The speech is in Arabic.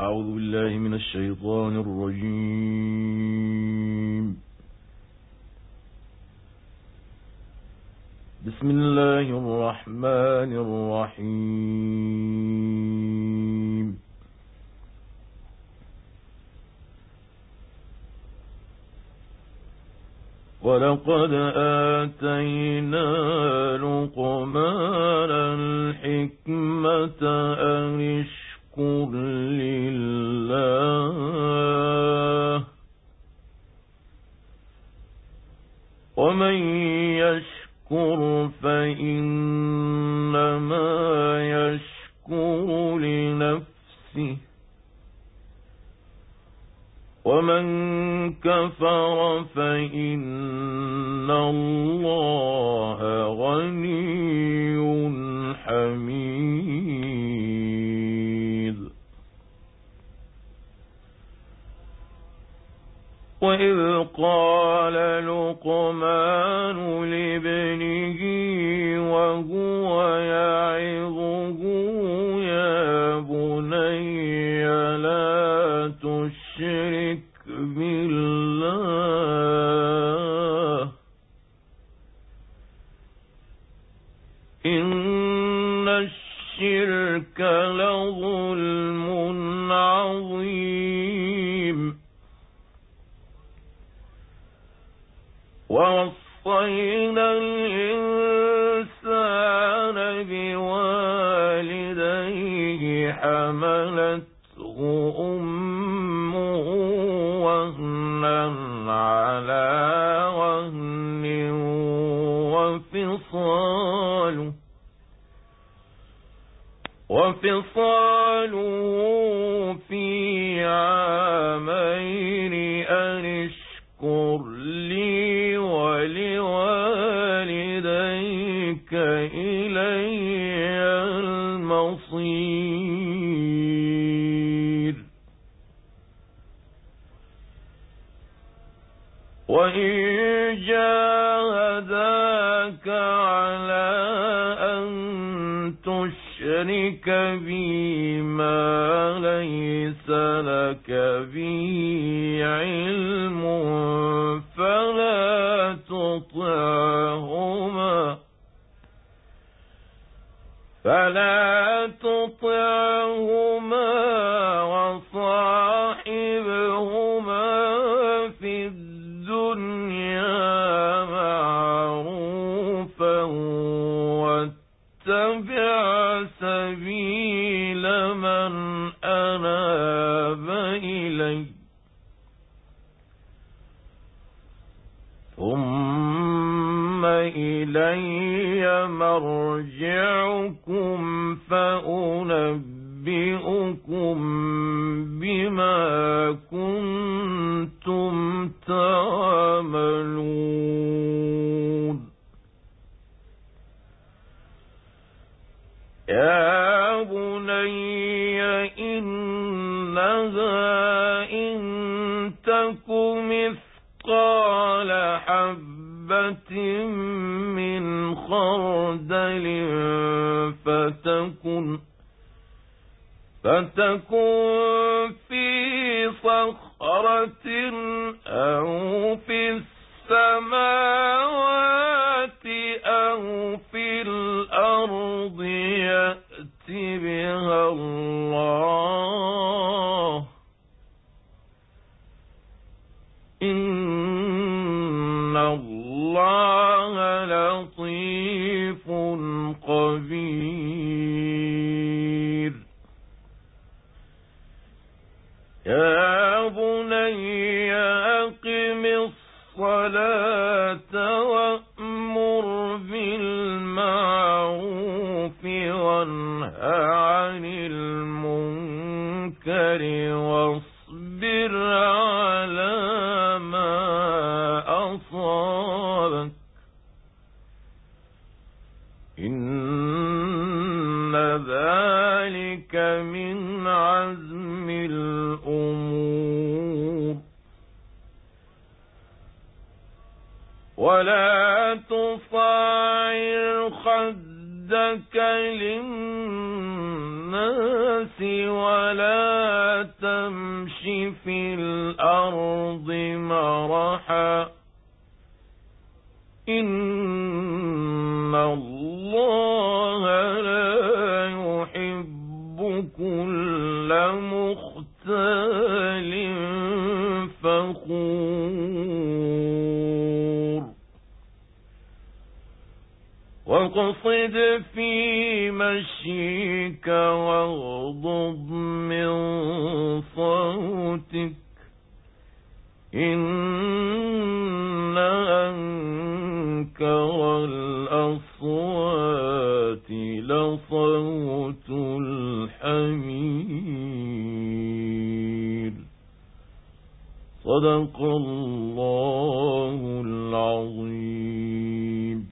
أعوذ بالله من الشيطان الرجيم. بسم الله الرحمن الرحيم. ولقد آتينا لقمان الحكمة أن اشكر لله ومن يشكر فإنما يشكر لنفسه ومن كفر فإن الله غني حميد. وإذ قال لقمان لابنه وهو يعظه يا بني لا تشرك بالله إن الشرك لظلم عظيم. ووصينا الإنسان بوالديه حملته أمه وهنا على وهن وفصاله في عامين أن اشكر لي ولوالديك إلي المصير. وإن جاهداك على أن تشرك بي ما ليس لك به علم فلا تطعهما وصاحبهما في الدنيا معروفا واتبع سبيل من أناب إلي ثم إلي مرجعكم فأنبئكم بما كنتم تعملون. يا بني إنها إن تك مثقال حبة من خردل فتكن في صخرة أو في السماوات أو في الأرض يأت بها الله إن الله لطيف خبير. يا بني أقم الصلاة وأمر بالمعروف وانه عن المنكر واصبر على ما أصابك إن ذلك من عزم الأمور. ولا تصعر خدك للناس ولا تمش في الأرض مرحا إن الله لا يحب كل مختال فخور واقصد في مشيك واغضض من صوتك إن أنكر الأصوات لصوت الحمير صدق الله